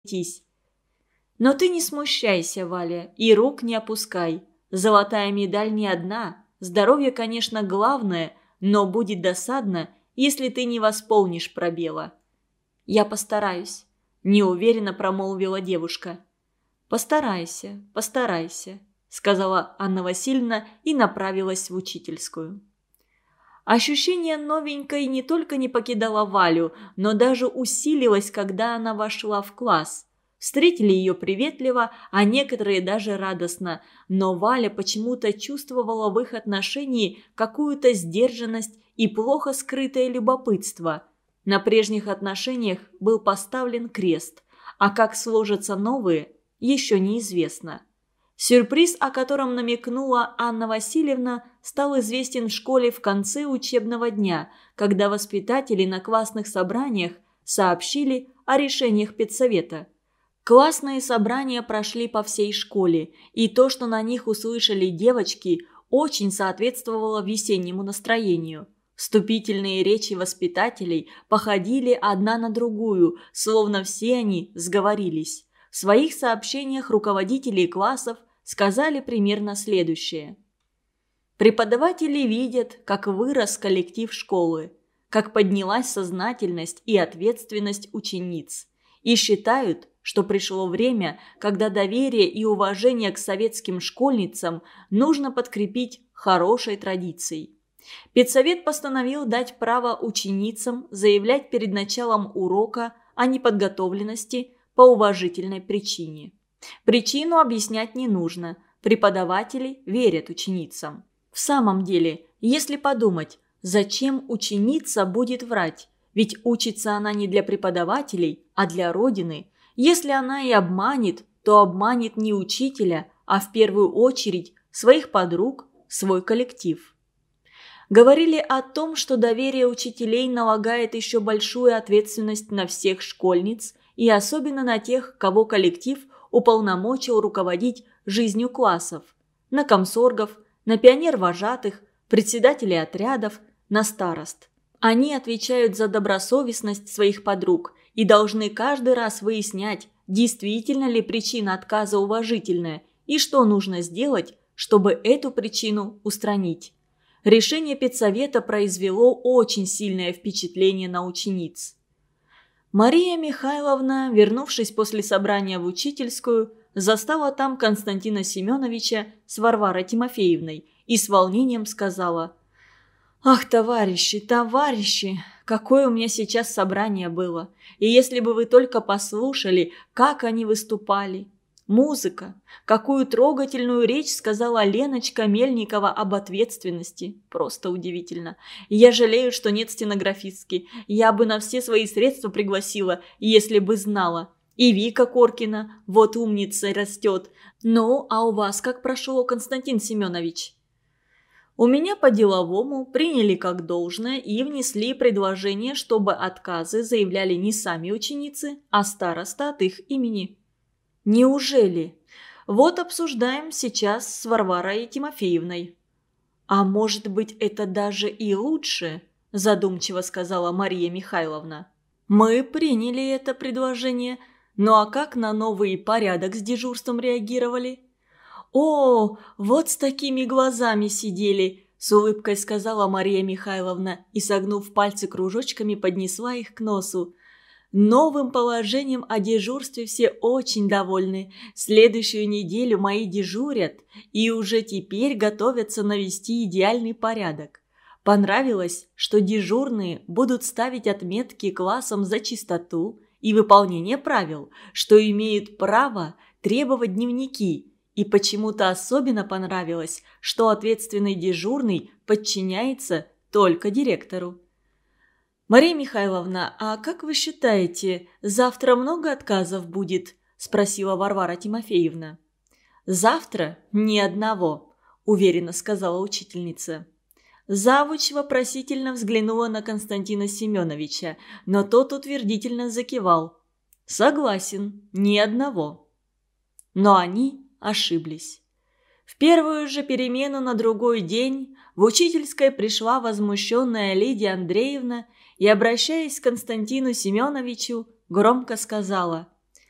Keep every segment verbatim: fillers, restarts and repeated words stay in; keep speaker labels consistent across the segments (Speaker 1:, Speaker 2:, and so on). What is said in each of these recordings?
Speaker 1: разойтись. Но ты не смущайся, Валя, и рук не опускай. Золотая медаль не одна. Здоровье, конечно, главное, но будет досадно, если ты не восполнишь пробела. Я постараюсь, неуверенно промолвила девушка. Постарайся, постарайся, сказала Анна Васильевна и направилась в учительскую. Ощущение новенькой не только не покидало Валю, но даже усилилось, когда она вошла в класс. Встретили ее приветливо, а некоторые даже радостно, но Валя почему-то чувствовала в их отношении какую-то сдержанность и плохо скрытое любопытство. На прежних отношениях был поставлен крест, а как сложатся новые, еще неизвестно. Сюрприз, о котором намекнула Анна Васильевна, стал известен в школе в конце учебного дня, когда воспитатели на классных собраниях сообщили о решениях педсовета. Классные собрания прошли по всей школе, и то, что на них услышали девочки, очень соответствовало весеннему настроению. Вступительные речи воспитателей походили одна на другую, словно все они сговорились. В своих сообщениях руководители классов сказали примерно следующее. Преподаватели видят, как вырос коллектив школы, как поднялась сознательность и ответственность учениц, и считают, что пришло время, когда доверие и уважение к советским школьницам нужно подкрепить хорошей традицией. Педсовет постановил дать право ученицам заявлять перед началом урока о неподготовленности по уважительной причине. Причину объяснять не нужно, преподаватели верят ученицам. В самом деле, если подумать, зачем ученица будет врать? Ведь учится она не для преподавателей, а для Родины. Если она и обманет, то обманет не учителя, а в первую очередь своих подруг, свой коллектив. Говорили о том, что доверие учителей налагает еще большую ответственность на всех школьниц и особенно на тех, кого коллектив уполномочил руководить жизнью классов, на комсоргов, на пионер-вожатых, председателей отрядов, на старост. Они отвечают за добросовестность своих подруг и должны каждый раз выяснять, действительно ли причина отказа уважительная и что нужно сделать, чтобы эту причину устранить. Решение педсовета произвело очень сильное впечатление на учениц. Мария Михайловна, вернувшись после собрания в учительскую, застала там Константина Семеновича с Варварой Тимофеевной и с волнением сказала: «Ах, товарищи, товарищи, какое у меня сейчас собрание было! И если бы вы только послушали, как они выступали! Музыка! Какую трогательную речь сказала Леночка Мельникова об ответственности! Просто удивительно! Я жалею, что нет стенографистки. Я бы на все свои средства пригласила, если бы знала. И Вика Коркина, вот умница, растет. Ну, а у вас как прошло, Константин Семенович?» У меня по-деловому приняли как должное и внесли предложение, чтобы отказы заявляли не сами ученицы, а староста от их имени. Неужели? Вот обсуждаем сейчас с Варварой Тимофеевной. А может быть, это даже и лучше, задумчиво сказала Мария Михайловна. Мы приняли это предложение, ну а как на новый порядок с дежурством реагировали? «О, вот с такими глазами сидели!» – с улыбкой сказала Мария Михайловна и, согнув пальцы кружочками, поднесла их к носу. «Новым положением о дежурстве все очень довольны. Следующую неделю мои дежурят и уже теперь готовятся навести идеальный порядок. Понравилось, что дежурные будут ставить отметки классам за чистоту и выполнение правил, что имеют право требовать дневники. И почему-то особенно понравилось, что ответственный дежурный подчиняется только директору. «Мария Михайловна, а как вы считаете, завтра много отказов будет?» – спросила Варвара Тимофеевна. «Завтра ни одного», – уверенно сказала учительница. Завуч вопросительно взглянула на Константина Семеновича, но тот утвердительно закивал. «Согласен, ни одного». Но они ошиблись. В первую же перемену на другой день в учительской пришла возмущенная Лидия Андреевна и, обращаясь к Константину Семеновичу, громко сказала: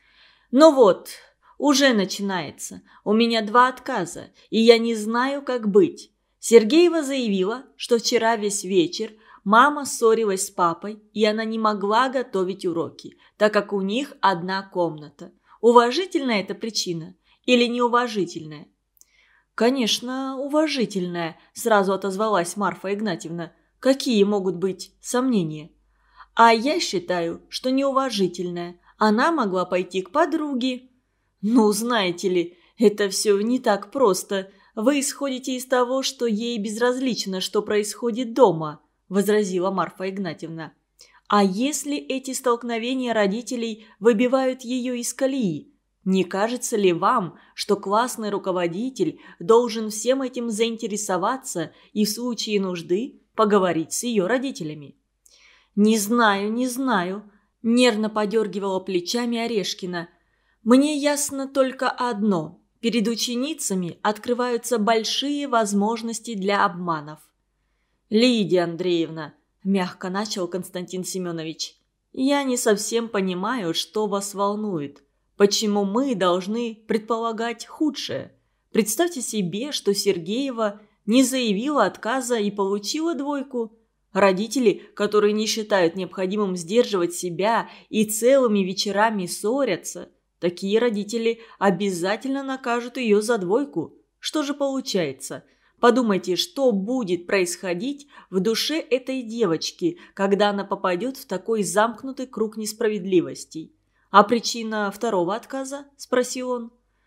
Speaker 1: Ну вот, уже начинается. У меня два отказа, и я не знаю, как быть. Сергеева заявила, что вчера весь вечер мама ссорилась с папой, и она не могла готовить уроки, так как у них одна комната. Уважительная эта причина или неуважительная? «Конечно, уважительная», – сразу отозвалась Марфа Игнатьевна. «Какие могут быть сомнения?» «А я считаю, что неуважительная. Она могла пойти к подруге». «Ну, знаете ли, это все не так просто. Вы исходите из того, что ей безразлично, что происходит дома», – возразила Марфа Игнатьевна. «А если эти столкновения родителей выбивают ее из колеи? Не кажется ли вам, что классный руководитель должен всем этим заинтересоваться и в случае нужды поговорить с ее родителями?» «Не знаю, не знаю», – нервно подергивала плечами Орешкина. «Мне ясно только одно. Перед ученицами открываются большие возможности для обманов». «Лидия Андреевна», – мягко начал Константин Семенович, – «я не совсем понимаю, что вас волнует. Почему мы должны предполагать худшее? Представьте себе, что Сергеева не заявила отказа и получила двойку. Родители, которые не считают необходимым сдерживать себя и целыми вечерами ссорятся, такие родители обязательно накажут ее за двойку. Что же получается? Подумайте, что будет происходить в душе этой девочки, когда она попадет в такой замкнутый круг несправедливостей. «А причина второго отказа?» – спросил он.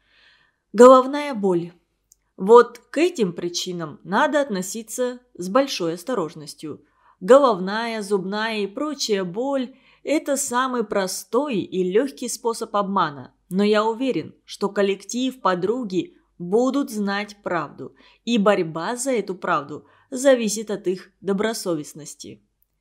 Speaker 1: «Головная боль. Вот к этим причинам надо относиться с большой осторожностью. Головная, зубная и прочая боль – это самый простой и легкий способ обмана. Но я уверен, что коллектив, подруги будут знать правду, и борьба за эту правду зависит от их добросовестности».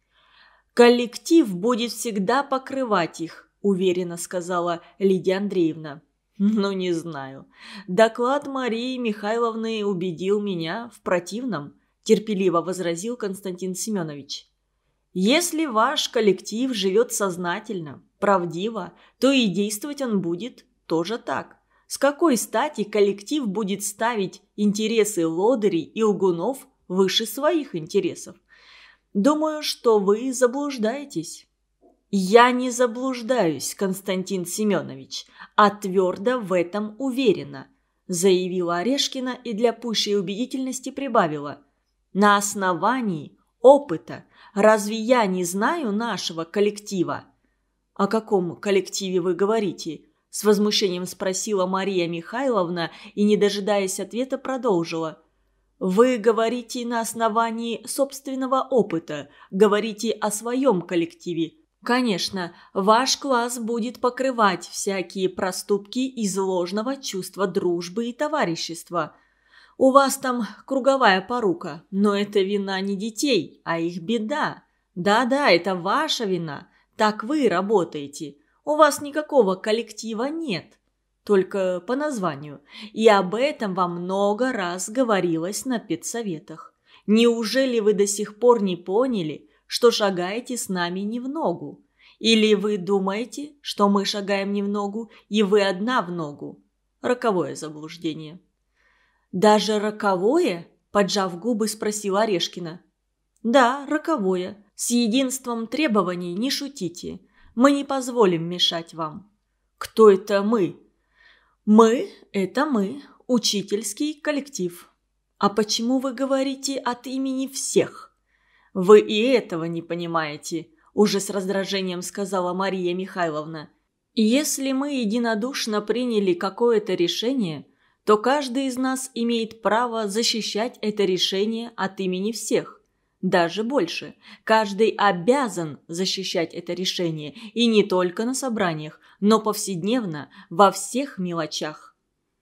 Speaker 1: «Коллектив будет всегда покрывать их», – уверенно сказала Лидия Андреевна. «Ну, не знаю. Доклад Марии Михайловны убедил меня в противном», – терпеливо возразил Константин Семенович. «Если ваш коллектив живет сознательно, правдиво, то и действовать он будет тоже так. С какой стати коллектив будет ставить интересы лодырей и лгунов выше своих интересов? Думаю, что вы заблуждаетесь». «Я не заблуждаюсь, Константин Семенович, а твердо в этом уверена», – заявила Орешкина и для пущей убедительности прибавила. «На основании опыта разве я не знаю нашего коллектива?» «О каком коллективе вы говорите?» – с возмущением спросила Мария Михайловна и, не дожидаясь ответа, продолжила. «Вы говорите на основании собственного опыта, говорите о своем коллективе. Конечно, ваш класс будет покрывать всякие проступки из ложного чувства дружбы и товарищества. У вас там круговая порука, но это вина не детей, а их беда. Да-да, это ваша вина. Так вы работаете. У вас никакого коллектива нет, только по названию. И об этом вам много раз говорилось на педсоветах. Неужели вы до сих пор не поняли, что шагаете с нами не в ногу? Или вы думаете, что мы шагаем не в ногу, и вы одна в ногу? Роковое заблуждение». «Даже роковое?» – поджав губы, спросила Орешкина. «Да, роковое. С единством требований не шутите. Мы не позволим мешать вам». «Кто это мы?» «Мы – это мы, учительский коллектив». «А почему вы говорите от имени всех?» «Вы и этого не понимаете», – уже с раздражением сказала Мария Михайловна. «Если мы единодушно приняли какое-то решение, то каждый из нас имеет право защищать это решение от имени всех. Даже больше, каждый обязан защищать это решение, и не только на собраниях, но повседневно, во всех мелочах».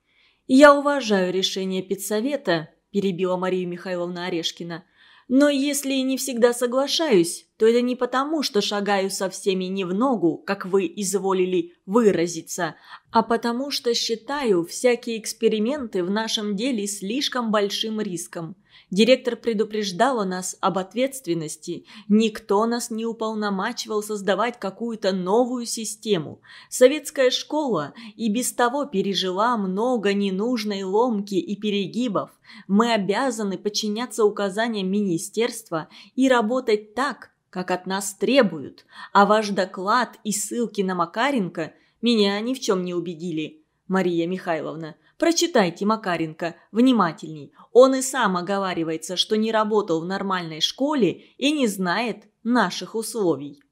Speaker 1: «Я уважаю решение педсовета», – перебила Мария Михайловна Орешкина, «но если не всегда соглашаюсь, то это не потому, что шагаю со всеми не в ногу, как вы изволили выразиться, а потому что считаю всякие эксперименты в нашем деле слишком большим риском. Директор предупреждала нас об ответственности. Никто нас не уполномачивал создавать какую-то новую систему. Советская школа и без того пережила много ненужной ломки и перегибов. Мы обязаны подчиняться указаниям министерства и работать так, как от нас требуют. А ваш доклад и ссылки на Макаренко меня ни в чем не убедили. Мария Михайловна, прочитайте Макаренко внимательней. Он и сам оговаривается, что не работал в нормальной школе и не знает наших условий.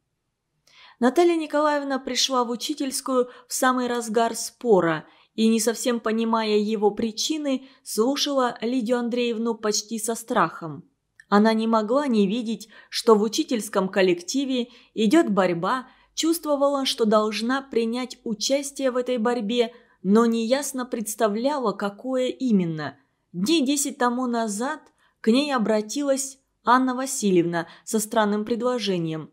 Speaker 1: Наталья Николаевна пришла в учительскую в самый разгар спора и, не совсем понимая его причины, слушала Лидию Андреевну почти со страхом. Она не могла не видеть, что в учительском коллективе идет борьба, чувствовала, что должна принять участие в этой борьбе, но неясно представляла, какое именно. Дней десять тому назад к ней обратилась Анна Васильевна со странным предложением.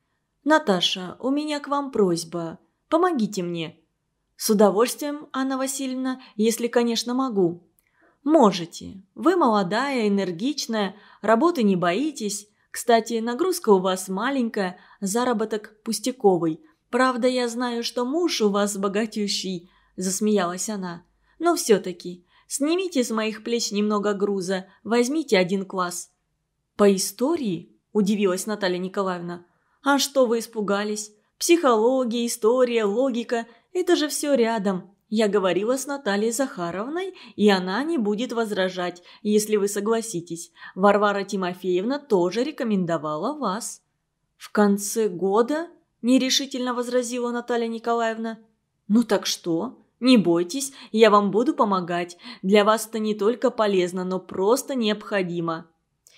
Speaker 1: «Наташа, у меня к вам просьба. Помогите мне». «С удовольствием, Анна Васильевна, если, конечно, могу». «Можете. Вы молодая, энергичная, работы не боитесь. Кстати, нагрузка у вас маленькая, заработок пустяковый. Правда, я знаю, что муж у вас богатющий», – засмеялась она. «Но все-таки снимите с моих плеч немного груза, возьмите один класс». «По истории?» – удивилась Наталья Николаевна. «А что вы испугались? Психология, история, логика – это же все рядом. Я говорила с Натальей Захаровной, и она не будет возражать, если вы согласитесь. Варвара Тимофеевна тоже рекомендовала вас». «В конце года?» – нерешительно возразила Наталья Николаевна. «Ну так что? Не бойтесь, я вам буду помогать. Для вас это не только полезно, но просто необходимо».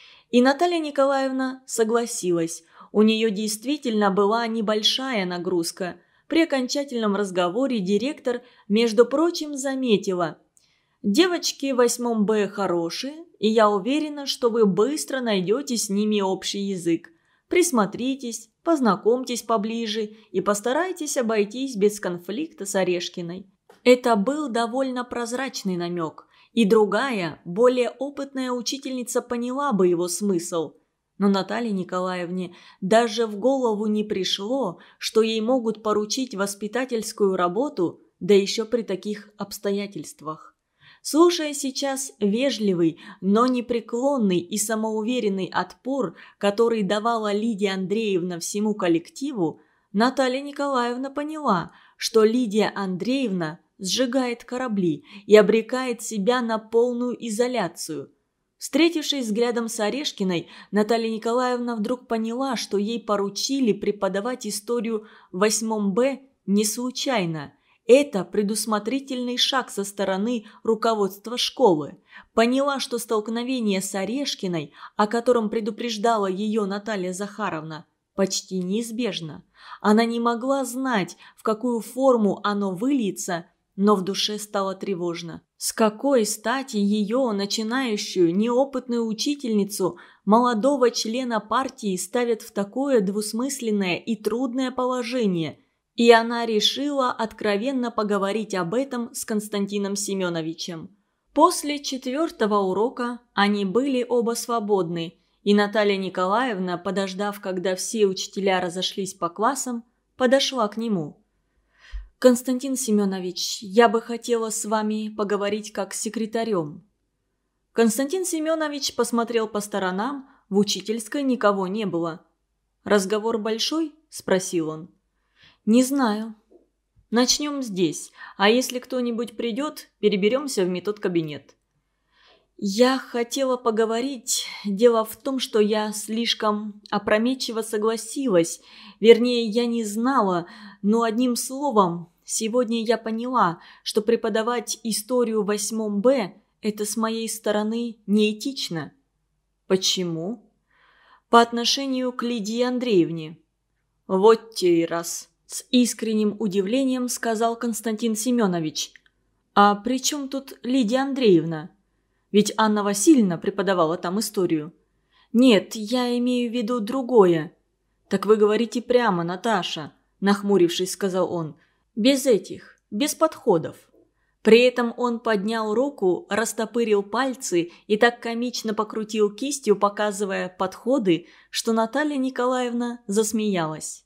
Speaker 1: И Наталья Николаевна согласилась. У нее действительно была небольшая нагрузка. При окончательном разговоре директор, между прочим, заметила: «Девочки в восьмом Б хорошие, и я уверена, что вы быстро найдете с ними общий язык. Присмотритесь, познакомьтесь поближе и постарайтесь обойтись без конфликта с Орешкиной». Это был довольно прозрачный намек, и другая, более опытная учительница поняла бы его смысл. Но Наталье Николаевне даже в голову не пришло, что ей могут поручить воспитательскую работу, да еще при таких обстоятельствах. Слушая сейчас вежливый, но непреклонный и самоуверенный отпор, который давала Лидия Андреевна всему коллективу, Наталья Николаевна поняла, что Лидия Андреевна сжигает корабли и обрекает себя на полную изоляцию. Встретившись взглядом с Орешкиной, Наталья Николаевна вдруг поняла, что ей поручили преподавать историю в восьмом Б не случайно. Это предусмотрительный шаг со стороны руководства школы. Поняла, что столкновение с Орешкиной, о котором предупреждала ее Наталья Захаровна, почти неизбежно. Она не могла знать, в какую форму оно выльется, но в душе стало тревожно. С какой стати ее, начинающую, неопытную учительницу, молодого члена партии ставят в такое двусмысленное и трудное положение? И она решила откровенно поговорить об этом с Константином Семеновичем. После четвертого урока они были оба свободны, и Наталья Николаевна, подождав, когда все учителя разошлись по классам, подошла к нему. «Константин Семенович, я бы хотела с вами поговорить как с секретарем». Константин Семенович посмотрел по сторонам, в учительской никого не было. «Разговор большой?» – спросил он. «Не знаю. Начнем здесь, а если кто-нибудь придет, переберемся в метод-кабинет». «Я хотела поговорить. Дело в том, что я слишком опрометчиво согласилась. Вернее, я не знала, но одним словом, сегодня я поняла, что преподавать историю в восьмом Б – это с моей стороны неэтично». «Почему?» «По отношению к Лидии Андреевне». «Вот те и раз», – с искренним удивлением сказал Константин Семенович. «А при чем тут Лидия Андреевна? Ведь Анна Васильевна преподавала там историю». «Нет, я имею в виду другое». «Так вы говорите прямо, Наташа», – нахмурившись, сказал он. «Без этих, без подходов. При этом он поднял руку, растопырил пальцы и так комично покрутил кистью, показывая подходы, что Наталья Николаевна засмеялась.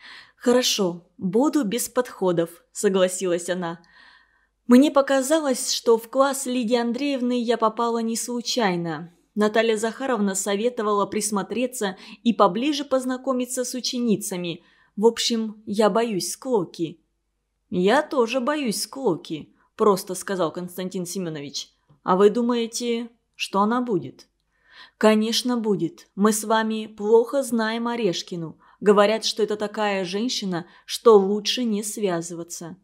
Speaker 1: «Хорошо, буду без подходов», – согласилась она. «Мне показалось, что в класс Лидии Андреевны я попала не случайно. Наталья Захаровна советовала присмотреться и поближе познакомиться с ученицами. В общем, я боюсь склоки». «Я тоже боюсь склоки», – просто сказал Константин Семенович. «А вы думаете, что она будет?» «Конечно, будет. Мы с вами плохо знаем Орешкину. Говорят, что это такая женщина, что лучше не связываться».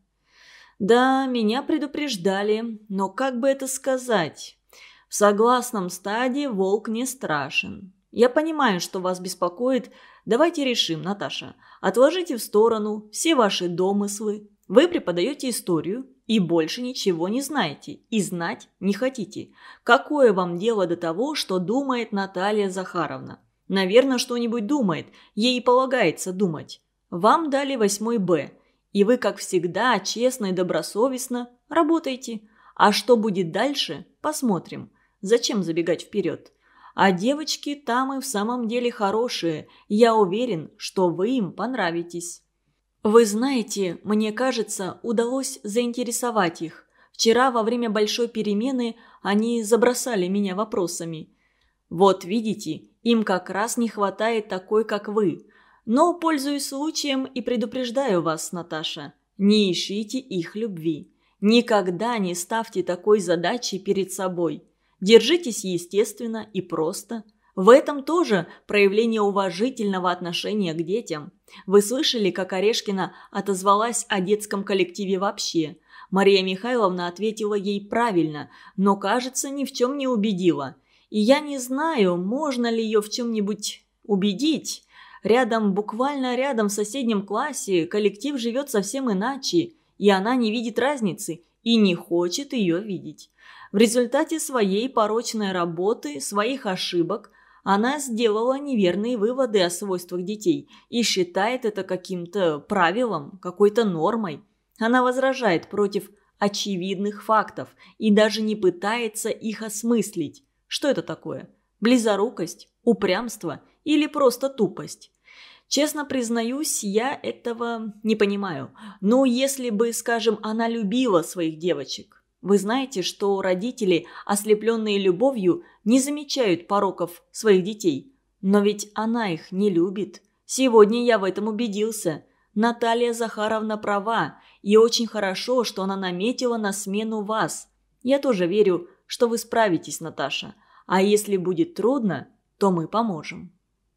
Speaker 1: «Да, меня предупреждали, но как бы это сказать? В согласном стаде волк не страшен. Я понимаю, что вас беспокоит. Давайте решим, Наташа. Отложите в сторону все ваши домыслы. Вы преподаете историю и больше ничего не знаете, и знать не хотите. Какое вам дело до того, что думает Наталья Захаровна? Наверное, что-нибудь думает, ей и полагается думать. Вам дали восьмой Б, и вы, как всегда, честно и добросовестно работаете. А что будет дальше, посмотрим. Зачем забегать вперед? А девочки там и в самом деле хорошие. Я уверен, что вы им понравитесь. Вы знаете, мне кажется, удалось заинтересовать их. Вчера во время большой перемены они забросали меня вопросами. Вот видите, им как раз не хватает такой, как вы. Но пользуюсь случаем и предупреждаю вас, Наташа, не ищите их любви. Никогда не ставьте такой задачи перед собой. Держитесь естественно и просто. В этом тоже проявление уважительного отношения к детям. Вы слышали, как Орешкина отозвалась о детском коллективе вообще? Мария Михайловна ответила ей правильно, но, кажется, ни в чем не убедила. И я не знаю, можно ли ее в чем-нибудь убедить. Рядом, буквально рядом в соседнем классе коллектив живет совсем иначе, и она не видит разницы и не хочет ее видеть. В результате своей порочной работы, своих ошибок, она сделала неверные выводы о свойствах детей и считает это каким-то правилом, какой-то нормой. Она возражает против очевидных фактов и даже не пытается их осмыслить. Что это такое? Близорукость, упрямство или просто тупость? Честно признаюсь, я этого не понимаю. Но если бы, скажем, она любила своих девочек. Вы знаете, что родители, ослепленные любовью, не замечают пороков своих детей. Но ведь она их не любит. Сегодня я в этом убедился. Наталья Захаровна права, и очень хорошо, что она наметила на смену вас. Я тоже верю, что вы справитесь, Наташа. А если будет трудно, то мы поможем.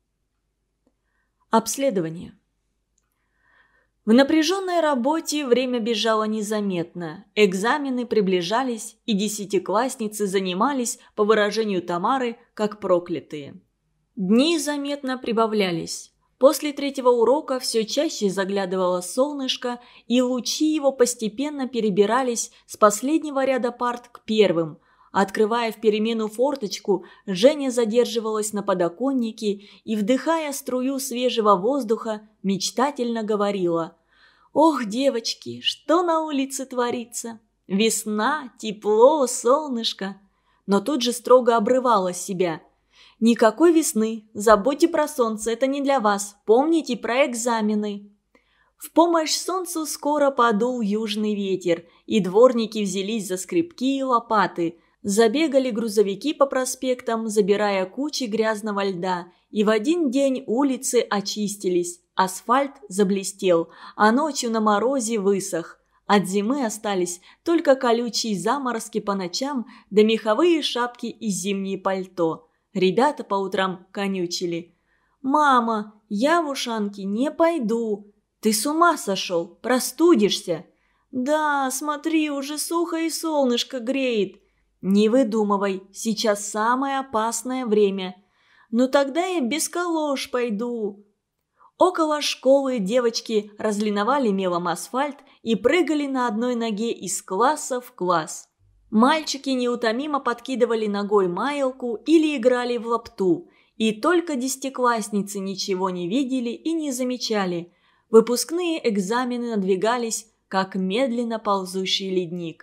Speaker 1: Обследование. В напряженной работе время бежало незаметно. Экзамены приближались, и десятиклассницы занимались, по выражению Тамары, как проклятые. Дни заметно прибавлялись. После третьего урока все чаще заглядывало солнышко, и лучи его постепенно перебирались с последнего ряда парт к первым. Открывая в перемену форточку, Женя задерживалась на подоконнике и, вдыхая струю свежего воздуха, мечтательно говорила: «Ох, девочки, что на улице творится? Весна, тепло, солнышко». Но тут же строго обрывала себя: «Никакой весны, забудьте про солнце, это не для вас, помните про экзамены». В помощь солнцу скоро подул южный ветер, и дворники взялись за скребки и лопаты. Забегали грузовики по проспектам, забирая кучи грязного льда, и в один день улицы очистились, асфальт заблестел, а ночью на морозе высох. От зимы остались только колючие заморозки по ночам да меховые шапки и зимние пальто. Ребята по утрам конючили: «Мама, я в ушанки не пойду». «Ты с ума сошел? Простудишься». «Да, смотри, уже сухо и солнышко греет». «Не выдумывай, сейчас самое опасное время». «Ну тогда я без калош пойду». Около школы девочки разлиновали мелом асфальт и прыгали на одной ноге из класса в класс. Мальчики неутомимо подкидывали ногой маялку или играли в лапту. И только десятиклассницы ничего не видели и не замечали. Выпускные экзамены надвигались, как медленно ползущий ледник. В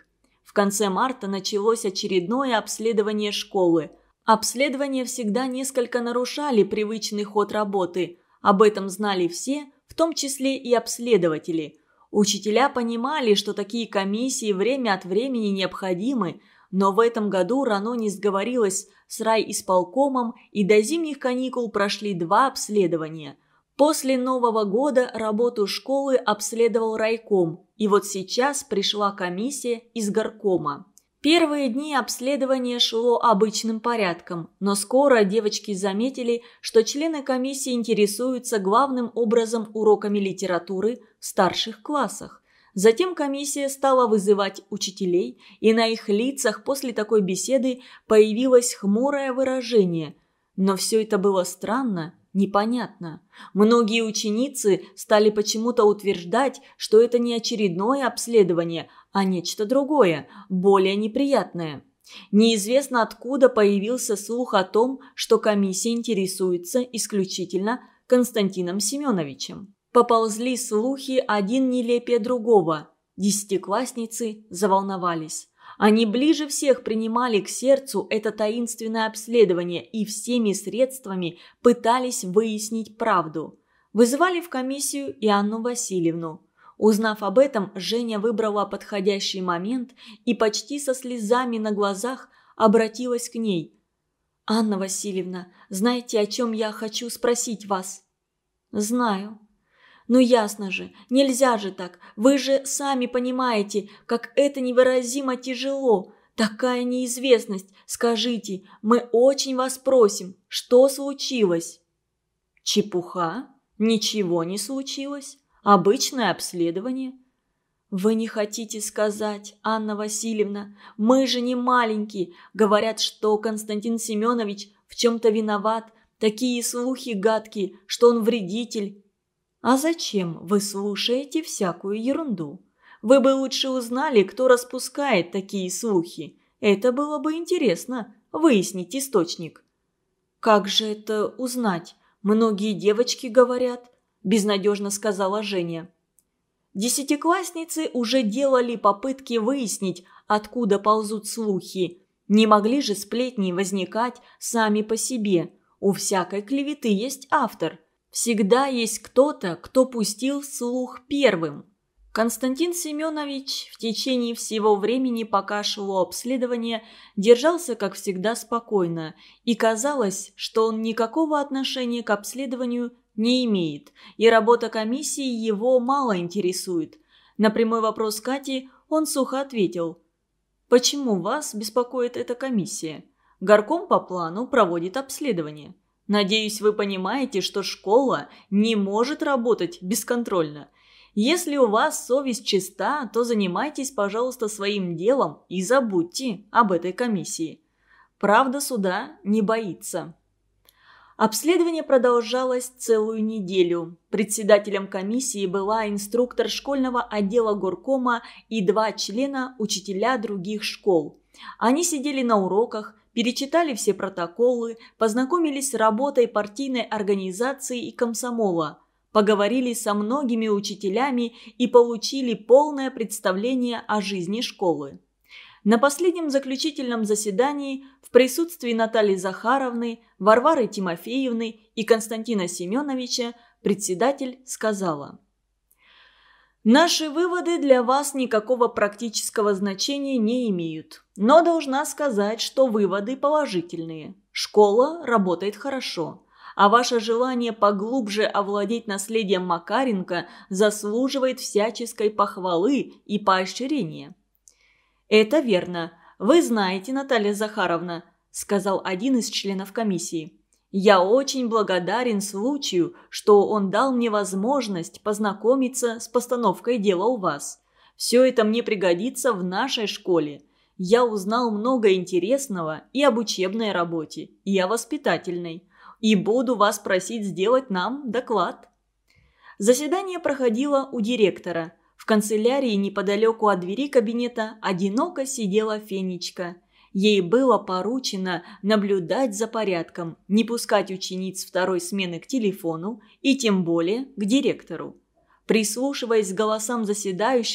Speaker 1: В конце марта началось очередное обследование школы. Обследования всегда несколько нарушали привычный ход работы. Об этом знали все, в том числе и обследователи. Учителя понимали, что такие комиссии время от времени необходимы, но в этом году РАНО не сговорилась с райисполкомом, и до зимних каникул прошли два обследования. После Нового года работу школы обследовал райком, и вот сейчас пришла комиссия из горкома. Первые дни обследования шло обычным порядком, но скоро девочки заметили, что члены комиссии интересуются главным образом уроками литературы в старших классах. Затем комиссия стала вызывать учителей, и на их лицах после такой беседы появилось хмурое выражение. Но все это было странно, непонятно. Многие ученицы стали почему-то утверждать, что это не очередное обследование, а нечто другое, более неприятное. Неизвестно откуда появился слух о том, что комиссия интересуется исключительно Константином Семеновичем. Поползли слухи один нелепее другого. Десятиклассницы заволновались. Они ближе всех принимали к сердцу это таинственное обследование и всеми средствами пытались выяснить правду. Вызывали в комиссию и Анну Васильевну. Узнав об этом, Женя выбрала подходящий момент и почти со слезами на глазах обратилась к ней. «Анна Васильевна, знаете, о чем я хочу спросить вас?» «Знаю». «Ну ясно же, нельзя же так. Вы же сами понимаете, как это невыразимо тяжело. Такая неизвестность. Скажите, мы очень вас просим, что случилось?» «Чепуха. Ничего не случилось. Обычное обследование». «Вы не хотите сказать, Анна Васильевна, мы же не маленькие. Говорят, что Константин Семенович в чем-то виноват. Такие слухи гадкие, что он вредитель». «А зачем вы слушаете всякую ерунду? Вы бы лучше узнали, кто распускает такие слухи. Это было бы интересно, выяснить источник». «Как же это узнать? Многие девочки говорят», – безнадежно сказала Женя. Десятиклассницы уже делали попытки выяснить, откуда ползут слухи. Не могли же сплетни возникать сами по себе. У всякой клеветы есть автор. Всегда есть кто-то, кто пустил слух первым. Константин Семенович в течение всего времени, пока шло обследование, держался, как всегда, спокойно, и казалось, что он никакого отношения к обследованию не имеет, и работа комиссии его мало интересует. На прямой вопрос Кати он сухо ответил: «Почему вас беспокоит эта комиссия? Горком по плану проводит обследование. Надеюсь, вы понимаете, что школа не может работать бесконтрольно. Если у вас совесть чиста, то занимайтесь, пожалуйста, своим делом и забудьте об этой комиссии. Правда суда не боится». Обследование продолжалось целую неделю. Председателем комиссии была инструктор школьного отдела горкома и два члена учителя других школ. Они сидели на уроках, перечитали все протоколы, познакомились с работой партийной организации и комсомола, поговорили со многими учителями и получили полное представление о жизни школы. На последнем заключительном заседании в присутствии Натальи Захаровны, Варвары Тимофеевны и Константина Семеновича председатель сказала: «Наши выводы для вас никакого практического значения не имеют, но должна сказать, что выводы положительные. Школа работает хорошо, а ваше желание поглубже овладеть наследием Макаренко заслуживает всяческой похвалы и поощрения». «Это верно. Вы знаете, Наталья Захаровна», – сказал один из членов комиссии. «Я очень благодарен случаю, что он дал мне возможность познакомиться с постановкой дела у вас. Все это мне пригодится в нашей школе. Я узнал много интересного и об учебной работе, и о воспитательной. И буду вас просить сделать нам доклад». Заседание проходило у директора. В канцелярии неподалеку от двери кабинета одиноко сидела Фенечка. Ей было поручено наблюдать за порядком, не пускать учениц второй смены к телефону и тем более к директору. Прислушиваясь к голосам заседающих,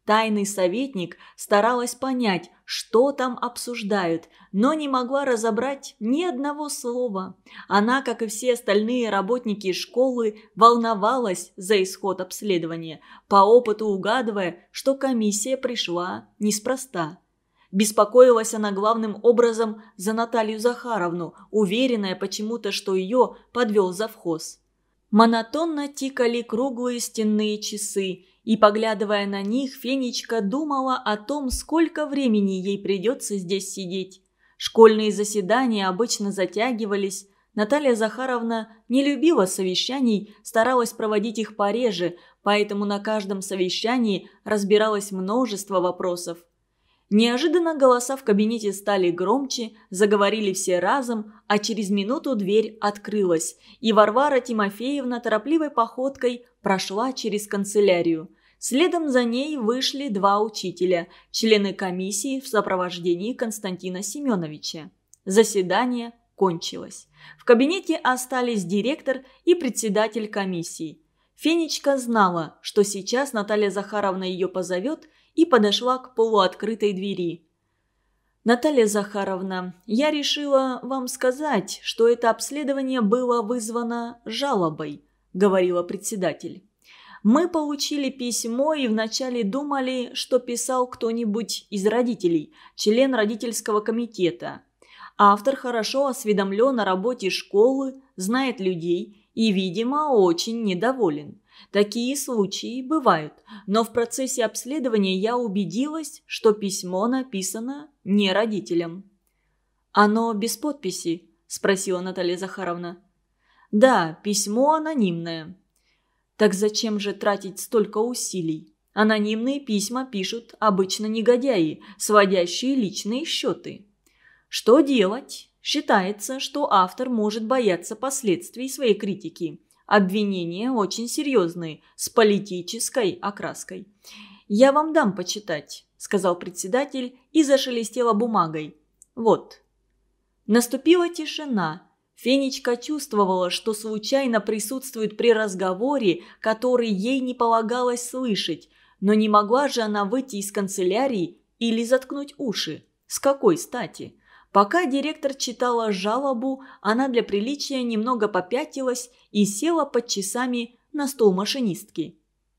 Speaker 1: Тайный советник старалась понять, что там обсуждают, но не могла разобрать ни одного слова. Она, как и все остальные работники школы, волновалась за исход обследования, по опыту угадывая, что комиссия пришла неспроста. Беспокоилась она главным образом за Наталью Захаровну, уверенная почему-то, что ее подвел завхоз. Монотонно тикали круглые стенные часы, и, поглядывая на них, Фенечка думала о том, сколько времени ей придется здесь сидеть. Школьные заседания обычно затягивались. Наталья Захаровна не любила совещаний, старалась проводить их пореже, поэтому на каждом совещании разбиралось множество вопросов. Неожиданно голоса в кабинете стали громче, заговорили все разом, а через минуту дверь открылась, и Варвара Тимофеевна торопливой походкой прошла через канцелярию. Следом за ней вышли два учителя, члены комиссии в сопровождении Константина Семеновича. Заседание кончилось. В кабинете остались директор и председатель комиссии. Фенечка знала, что сейчас Наталья Захаровна ее позовет, и подошла к полуоткрытой двери. «Наталья Захаровна, я решила вам сказать, что это обследование было вызвано жалобой», – говорила председатель. «Мы получили письмо и вначале думали, что писал кто-нибудь из родителей, член родительского комитета. Автор хорошо осведомлен о работе школы, знает людей и, видимо, очень недоволен. Такие случаи бывают, но в процессе обследования я убедилась, что письмо написано не родителям». «Оно без подписи?» – спросила Наталья Захаровна. «Да, письмо анонимное». «Так зачем же тратить столько усилий? Анонимные письма пишут обычно негодяи, сводящие личные счеты. Что делать? Считается, что автор может бояться последствий своей критики. Обвинения очень серьезные, с политической окраской. «Я вам дам почитать», – сказал председатель и зашелестела бумагой. «Вот». Наступила тишина. Фенечка чувствовала, что случайно присутствует при разговоре, который ей не полагалось слышать, но не могла же она выйти из канцелярии или заткнуть уши. С какой стати? Пока директор читала жалобу, она для приличия немного попятилась и села под часами на стол машинистки.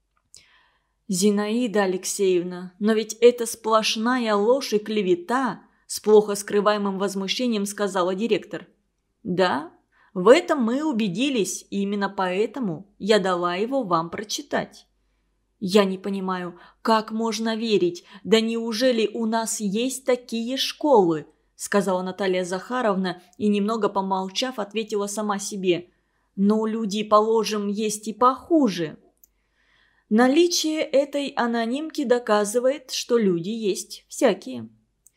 Speaker 1: «Зинаида Алексеевна, но ведь это сплошная ложь и клевета», – с плохо скрываемым возмущением сказала директор. «Да, в этом мы убедились, и именно поэтому я дала его вам прочитать». «Я не понимаю, как можно верить? Да неужели у нас есть такие школы?» – сказала Наталья Захаровна и, немного помолчав, ответила сама себе. «Но люди, положим, есть и похуже». Наличие этой анонимки доказывает, что люди есть всякие.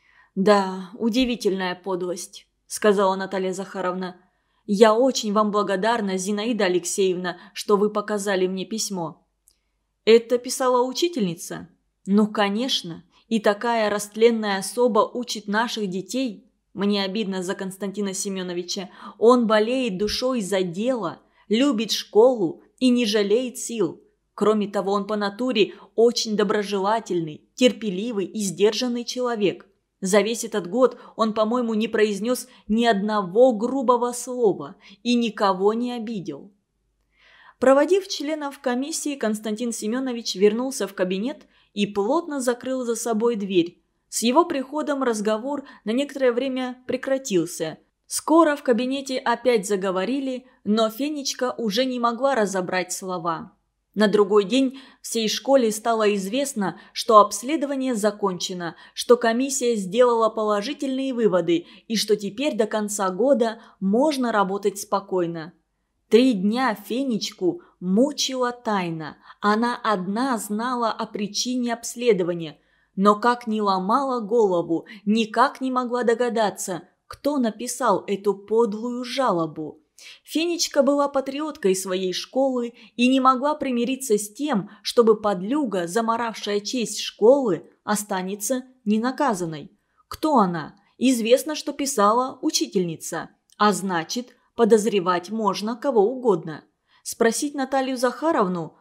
Speaker 1: «Да, удивительная подлость», – сказала Наталья Захаровна. «Я очень вам благодарна, Зинаида Алексеевна, что вы показали мне письмо». «Это писала учительница?» «Ну, конечно. И такая растленная особа учит наших детей. Мне обидно за Константина Семеновича. Он болеет душой за дело, любит школу и не жалеет сил. Кроме того, он по натуре очень доброжелательный, терпеливый и сдержанный человек. За весь этот год он, по-моему, не произнес ни одного грубого слова и никого не обидел». Проводив членов комиссии, Константин Семенович вернулся в кабинет и плотно закрыл за собой дверь. С его приходом разговор на некоторое время прекратился. Скоро в кабинете опять заговорили, но Фенечка уже не могла разобрать слова. На другой день всей школе стало известно, что обследование закончено, что комиссия сделала положительные выводы и что теперь до конца года можно работать спокойно. Три дня Фенечку мучила тайна. Она одна знала о причине обследования, но как ни ломала голову, никак не могла догадаться, кто написал эту подлую жалобу. Фенечка была патриоткой своей школы и не могла примириться с тем, чтобы подлюга, заморавшая честь школы, останется ненаказанной. Кто она? Известно, что писала учительница, а значит, подозревать можно кого угодно. Спросить Наталью Захаровну,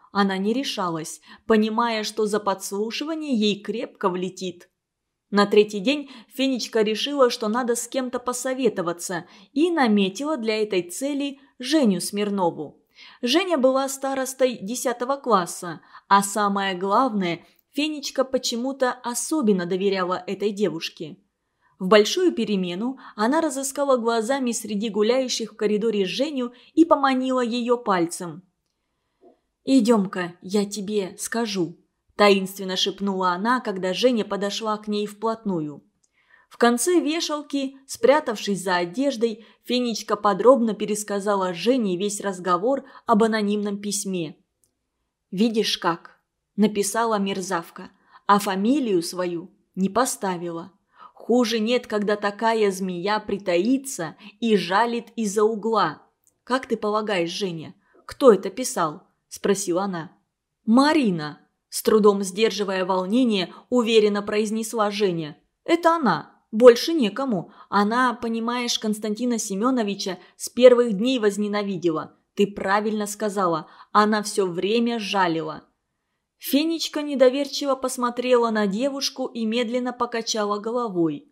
Speaker 1: она не решалась, понимая, что за подслушивание ей крепко влетит. На третий день Фенечка решила, что надо с кем-то посоветоваться, и наметила для этой цели Женю Смирнову. Женя была старостой десятого класса, а самое главное, Фенечка почему-то особенно доверяла этой девушке. В большую перемену она разыскала глазами среди гуляющих в коридоре Женю и поманила ее пальцем. «Идем-ка, я тебе скажу», – таинственно шепнула она, когда Женя подошла к ней вплотную. В конце вешалки, спрятавшись за одеждой, Фенечка подробно пересказала Жене весь разговор об анонимном письме. «Видишь как?» – написала мерзавка, а фамилию свою не поставила. Хуже нет, когда такая змея притаится и жалит из-за угла. Как ты полагаешь, Женя, кто это писал?» – спросила она. «Марина», – с трудом сдерживая волнение, уверенно произнесла Женя. «Это она. Больше некому. Она, понимаешь, Константина Семеновича с первых дней возненавидела. Ты правильно сказала. Она все время жалила». Фенечка недоверчиво посмотрела на девушку и медленно покачала головой.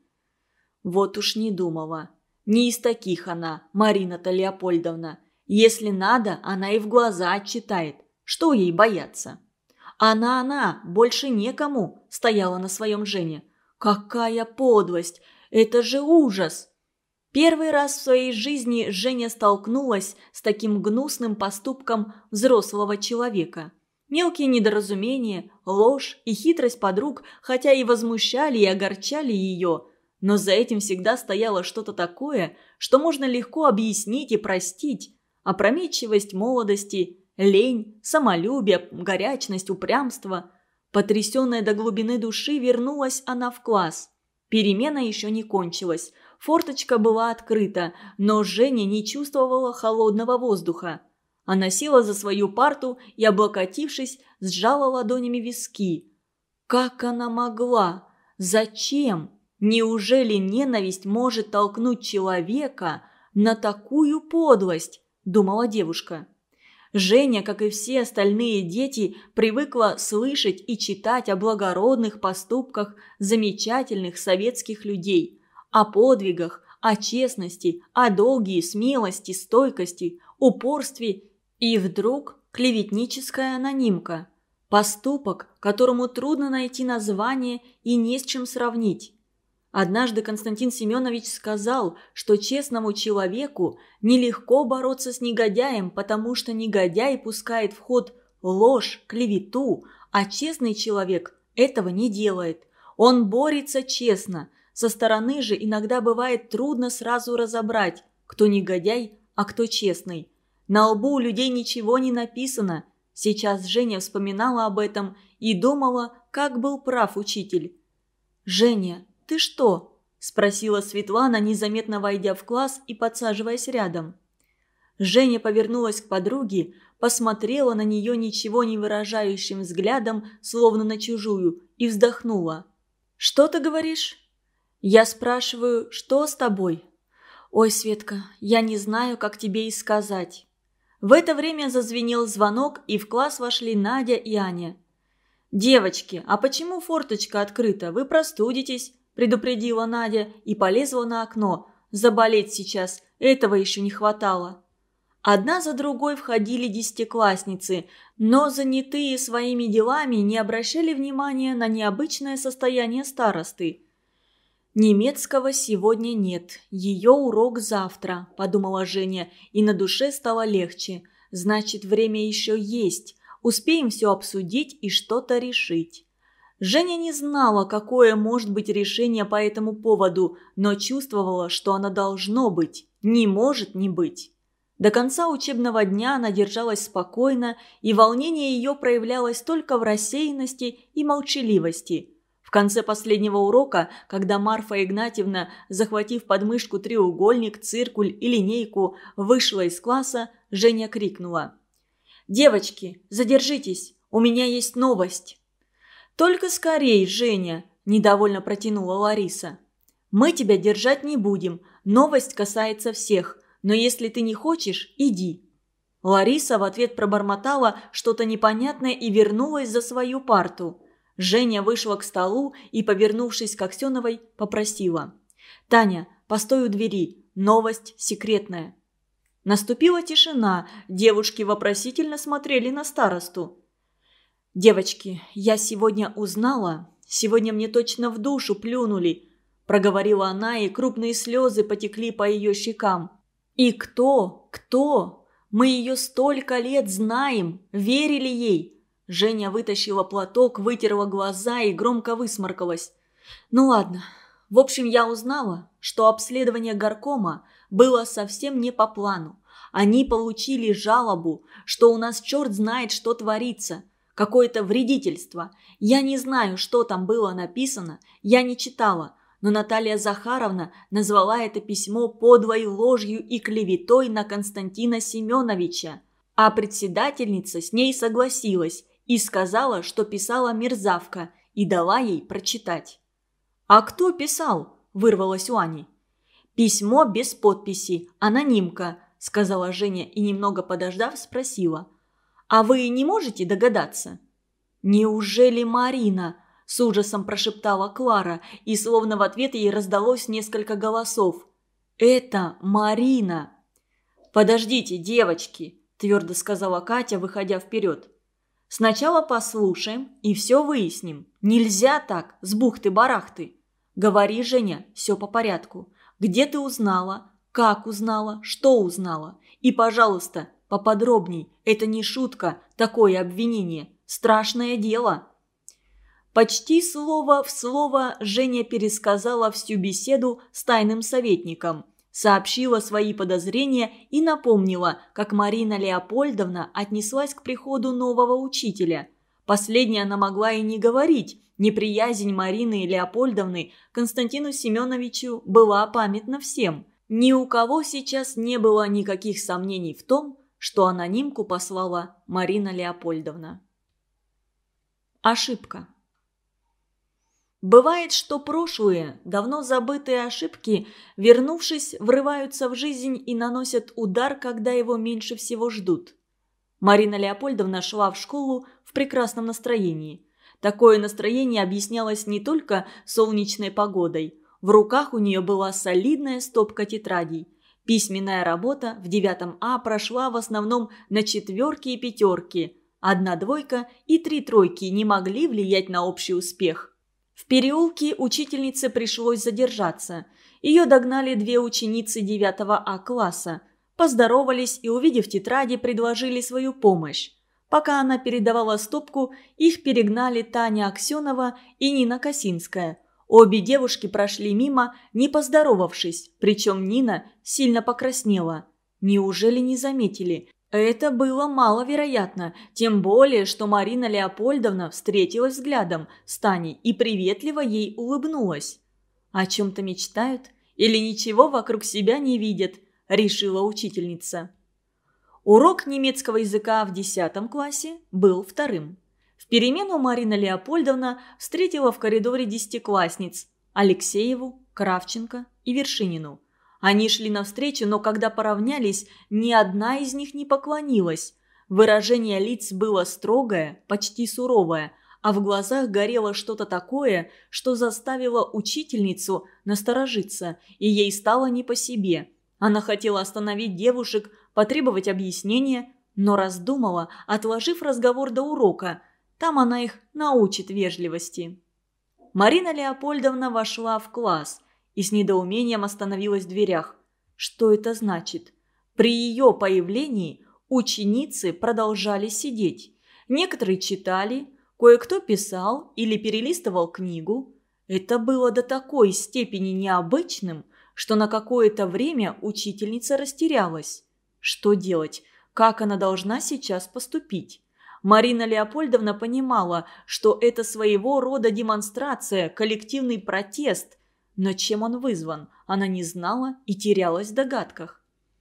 Speaker 1: Вот уж не думала. Не из таких она, Марина-то Леопольдовна. Если надо, она и в глаза отчитает. Что ей бояться? «Она-она, больше некому», – стояла на своем Жене. «Какая подлость! Это же ужас!» Первый раз в своей жизни Женя столкнулась с таким гнусным поступком взрослого человека. Мелкие недоразумения, ложь и хитрость подруг, хотя и возмущали и огорчали ее, но за этим всегда стояло что-то такое, что можно легко объяснить и простить. Опрометчивость молодости, лень, самолюбие, горячность, упрямство. Потрясенная до глубины души, вернулась она в класс. Перемена еще не кончилась. Форточка была открыта, но Женя не чувствовала холодного воздуха. Она села за свою парту и, облокотившись, сжала ладонями виски. Как она могла? Зачем? Неужели ненависть может толкнуть человека на такую подлость? Думала девушка. Женя, как и все остальные дети, привыкла слышать и читать о благородных поступках замечательных советских людей, о подвигах, о честности, о долге, смелости, стойкости, упорстве. И вдруг клеветническая анонимка. Поступок, которому трудно найти название и не с чем сравнить. Однажды Константин Семенович сказал, что честному человеку нелегко бороться с негодяем, потому что негодяй пускает в ход ложь, клевету, а честный человек этого не делает. Он борется честно. Со стороны же иногда бывает трудно сразу разобрать, кто негодяй, а кто честный. На лбу у людей ничего не написано. Сейчас Женя вспоминала об этом и думала, как был прав учитель. «Женя, ты что?» – спросила Светлана, незаметно войдя в класс и подсаживаясь рядом. Женя повернулась к подруге, посмотрела на нее ничего не выражающим взглядом, словно на чужую, и вздохнула. «Что ты говоришь?» «Я спрашиваю, что с тобой?» «Ой, Светка, я не знаю, как тебе и сказать». В это время зазвенел звонок, и в класс вошли Надя и Аня. «Девочки, а почему форточка открыта? Вы простудитесь», – предупредила Надя и полезла на окно. «Заболеть сейчас, этого еще не хватало». Одна за другой входили десятиклассницы, но занятые своими делами не обращали внимания на необычное состояние старосты. «Немецкого сегодня нет, ее урок завтра», – подумала Женя, и на душе стало легче. «Значит, время еще есть, успеем все обсудить и что-то решить». Женя не знала, какое может быть решение по этому поводу, но чувствовала, что оно должно быть, не может не быть. До конца учебного дня она держалась спокойно, и волнение ее проявлялось только в рассеянности и молчаливости. В конце последнего урока, когда Марфа Игнатьевна, захватив под мышку треугольник, циркуль и линейку, вышла из класса, Женя крикнула: «Девочки, задержитесь, у меня есть новость!» «Только скорей, Женя!» – недовольно протянула Лариса. «Мы тебя держать не будем, новость касается всех, но если ты не хочешь, иди». Лариса в ответ пробормотала что-то непонятное и вернулась за свою парту. Женя вышла к столу и, повернувшись к Аксеновой, попросила: «Таня, постой у двери. Новость секретная». Наступила тишина. Девушки вопросительно смотрели на старосту. «Девочки, я сегодня узнала. Сегодня мне точно в душу плюнули», – проговорила она, и крупные слезы потекли по ее щекам. «И кто? Кто? Мы ее столько лет знаем, верили ей». Женя вытащила платок, вытерла глаза и громко высморкалась. «Ну ладно. В общем, я узнала, что обследование горкома было совсем не по плану. Они получили жалобу, что у нас черт знает, что творится. Какое-то вредительство. Я не знаю, что там было написано, я не читала. Но Наталья Захаровна назвала это письмо подлой ложью и клеветой на Константина Семеновича. А председательница с ней согласилась и сказала, что писала мерзавка, и дала ей прочитать. «А кто писал?» – вырвалось у Ани. «Письмо без подписи, анонимка», – сказала Женя и, немного подождав, спросила: «А вы не можете догадаться?» «Неужели Марина?» – с ужасом прошептала Клара, и словно в ответ ей раздалось несколько голосов. «Это Марина!» «Подождите, девочки!» – твердо сказала Катя, выходя вперед. «Сначала послушаем и все выясним. Нельзя так, с бухты-барахты. Говори, Женя, все по порядку. Где ты узнала? Как узнала? Что узнала? И, пожалуйста, поподробней. Это не шутка, такое обвинение. Страшное дело». Почти слово в слово Женя пересказала всю беседу с тайным советником, сообщила свои подозрения и напомнила, как Марина Леопольдовна отнеслась к приходу нового учителя. Последнее она могла и не говорить. Неприязнь Марины Леопольдовны к Константину Семеновичу была памятна всем. Ни у кого сейчас не было никаких сомнений в том, что анонимку послала Марина Леопольдовна. Ошибка. Бывает, что прошлые, давно забытые ошибки, вернувшись, врываются в жизнь и наносят удар, когда его меньше всего ждут. Марина Леопольдовна шла в школу в прекрасном настроении. Такое настроение объяснялось не только солнечной погодой. В руках у нее была солидная стопка тетрадей. Письменная работа в девятом А прошла в основном на четверки и пятерки. Одна двойка и три тройки не могли влиять на общий успех. В переулке учительнице пришлось задержаться. Ее догнали две ученицы девятого А класса. Поздоровались и, увидев тетради, предложили свою помощь. Пока она передавала стопку, их перегнали Таня Аксенова и Нина Косинская. Обе девушки прошли мимо, не поздоровавшись, причем Нина сильно покраснела. Неужели не заметили? Это было маловероятно, тем более, что Марина Леопольдовна встретилась взглядом с Таней и приветливо ей улыбнулась. «О чем-то мечтают или ничего вокруг себя не видят», – решила учительница. Урок немецкого языка в десятом классе был вторым. В перемену Марина Леопольдовна встретила в коридоре десятиклассниц Алексееву, Кравченко и Вершинину. Они шли навстречу, но когда поравнялись, ни одна из них не поклонилась. Выражение лиц было строгое, почти суровое, а в глазах горело что-то такое, что заставило учительницу насторожиться, и ей стало не по себе. Она хотела остановить девушек, потребовать объяснения, но раздумала, отложив разговор до урока. Там она их научит вежливости. Марина Леопольдовна вошла в класс и с недоумением остановилась в дверях. Что это значит? При ее появлении ученицы продолжали сидеть. Некоторые читали, кое-кто писал или перелистывал книгу. Это было до такой степени необычным, что на какое-то время учительница растерялась. Что делать? Как она должна сейчас поступить? Марина Леопольдовна понимала, что это своего рода демонстрация, коллективный протест. Но чем он вызван, она не знала и терялась в догадках.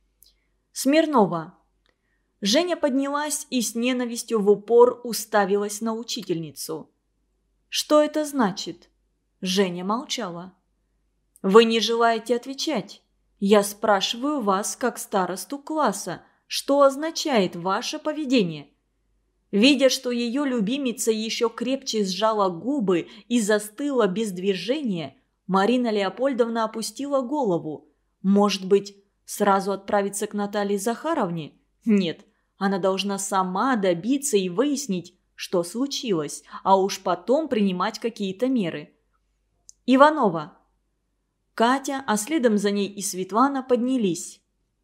Speaker 1: Смирнова. Женя поднялась и с ненавистью в упор уставилась на учительницу. «Что это значит?» Женя молчала. «Вы не желаете отвечать? Я спрашиваю вас как старосту класса. Что означает ваше поведение?» Видя, что ее любимица еще крепче сжала губы и застыла без движения, Марина Леопольдовна опустила голову. Может быть, сразу отправиться к Наталье Захаровне? Нет, она должна сама добиться и выяснить, что случилось, а уж потом принимать какие-то меры. «Иванова!» Катя, а следом за ней и Светлана поднялись.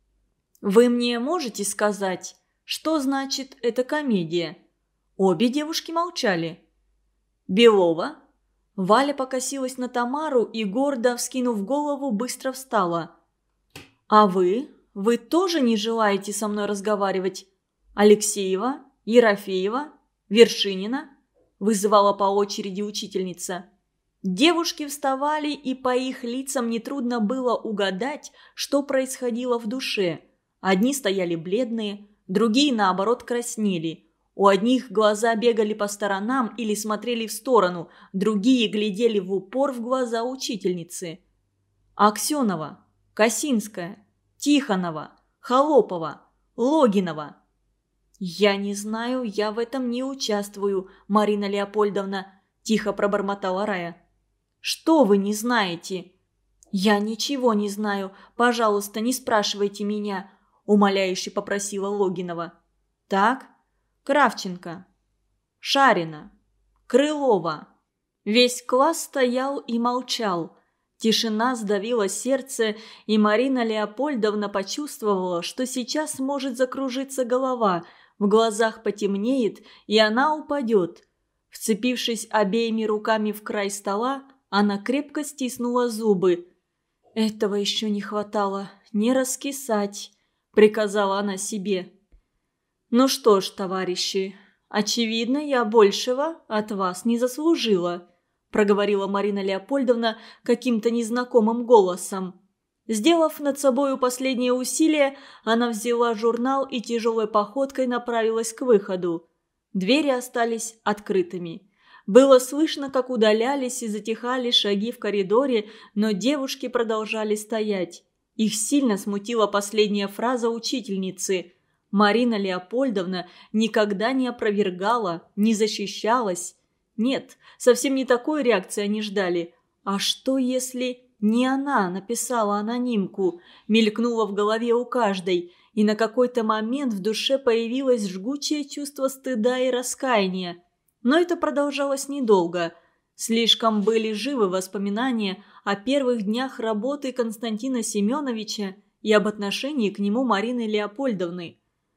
Speaker 1: «Вы мне можете сказать, что значит эта комедия?» Обе девушки молчали. «Белова?» Валя покосилась на Тамару и, гордо вскинув голову, быстро встала. «А вы? Вы тоже не желаете со мной разговаривать? Алексеева? Ерофеева? Вершинина?» Вызывала по очереди учительница. Девушки вставали, и по их лицам нетрудно было угадать, что происходило в душе. Одни стояли бледные, другие, наоборот, краснели. У одних глаза бегали по сторонам или смотрели в сторону, другие глядели в упор в глаза учительницы. Аксенова, Косинская, Тихонова, Холопова, Логинова. «Я не знаю, я в этом не участвую, Марина Леопольдовна», – тихо пробормотала Рая. «Что вы не знаете?» «Я ничего не знаю. Пожалуйста, не спрашивайте меня», – умоляюще попросила Логинова. «Так, Кравченко, Шарина, Крылова». Весь класс стоял и молчал. Тишина сдавила сердце, и Марина Леопольдовна почувствовала, что сейчас может закружиться голова, в глазах потемнеет, и она упадет. Вцепившись обеими руками в край стола, она крепко стиснула зубы. «Этого еще не хватало, не раскисать», – приказала она себе. «Ну что ж, товарищи, очевидно, я большего от вас не заслужила», – проговорила Марина Леопольдовна каким-то незнакомым голосом. Сделав над собою последнее усилие, она взяла журнал и тяжелой походкой направилась к выходу. Двери остались открытыми. Было слышно, как удалялись и затихали шаги в коридоре, но девушки продолжали стоять. Их сильно смутила последняя фраза учительницы. Марина Леопольдовна никогда не опровергала, не защищалась. Нет, совсем не такой реакции они ждали. А что если не она написала анонимку? Мелькнуло в голове у каждой, и на какой-то момент в душе появилось жгучее чувство стыда и раскаяния. Но это продолжалось недолго. Слишком были живы воспоминания о первых днях работы Константина Семеновича и об отношении к нему Марины Леопольдовны.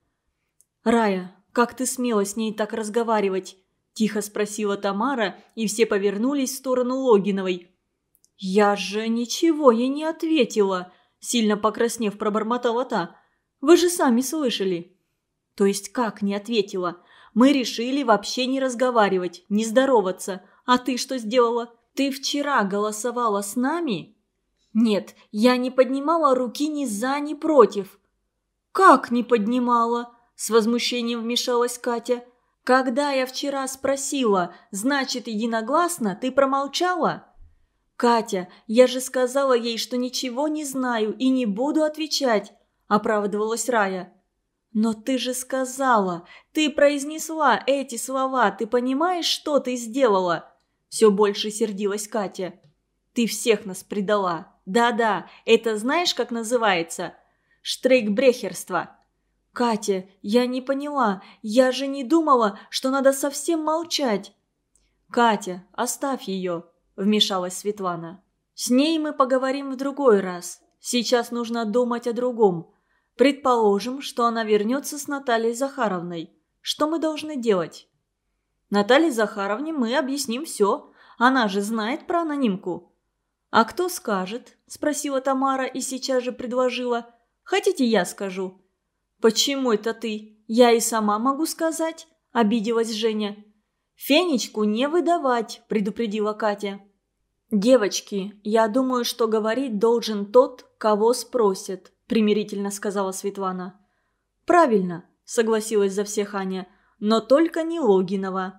Speaker 1: «Рая, как ты смела с ней так разговаривать?» – тихо спросила Тамара, и все повернулись в сторону Логиновой. «Я же ничего ей не ответила», – сильно покраснев, пробормотала та. «Вы же сами слышали». «То есть как не ответила? Мы решили вообще не разговаривать, не здороваться. А ты что сделала? Ты вчера голосовала с нами?» «Нет, я не поднимала руки ни за, ни против». «Как не поднимала?» – с возмущением вмешалась Катя. «Когда я вчера спросила, значит, единогласно, ты промолчала?» «Катя, я же сказала ей, что ничего не знаю и не буду отвечать», – оправдывалась Рая. «Но ты же сказала, ты произнесла эти слова, ты понимаешь, что ты сделала?» Все больше сердилась Катя. «Ты всех нас предала. Да-да, это знаешь, как называется? Штрейкбрехерство». «Катя, я не поняла, я же не думала, что надо совсем молчать». «Катя, оставь ее», – вмешалась Светлана. «С ней мы поговорим в другой раз. Сейчас нужно думать о другом. Предположим, что она вернется с Натальей Захаровной. Что мы должны делать?» «Наталье Захаровне мы объясним все. Она же знает про анонимку». «А кто скажет?» – спросила Тамара и сейчас же предложила. «Хотите, я скажу?» «Почему это ты? Я и сама могу сказать», – обиделась Женя. «Фенечку не выдавать», – предупредила Катя. «Девочки, я думаю, что говорить должен тот, кого спросят», – примирительно сказала Светлана. «Правильно», – согласилась за всех Аня, – «но только не Логинова».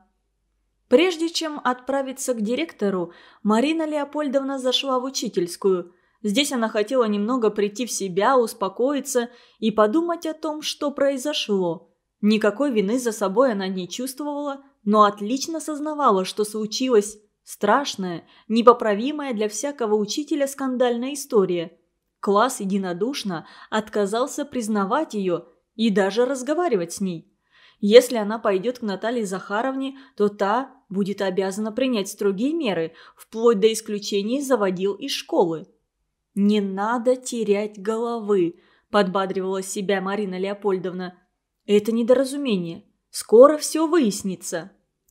Speaker 1: Прежде чем отправиться к директору, Марина Леопольдовна зашла в учительскую. Здесь она хотела немного прийти в себя, успокоиться и подумать о том, что произошло. Никакой вины за собой она не чувствовала, но отлично сознавала, что случилась страшная, непоправимая для всякого учителя скандальная история. Класс единодушно отказался признавать ее и даже разговаривать с ней. Если она пойдет к Наталье Захаровне, то та будет обязана принять строгие меры, вплоть до исключения заводил из школы. «Не надо терять головы», – подбадривала себя Марина Леопольдовна. «Это недоразумение. Скоро все выяснится».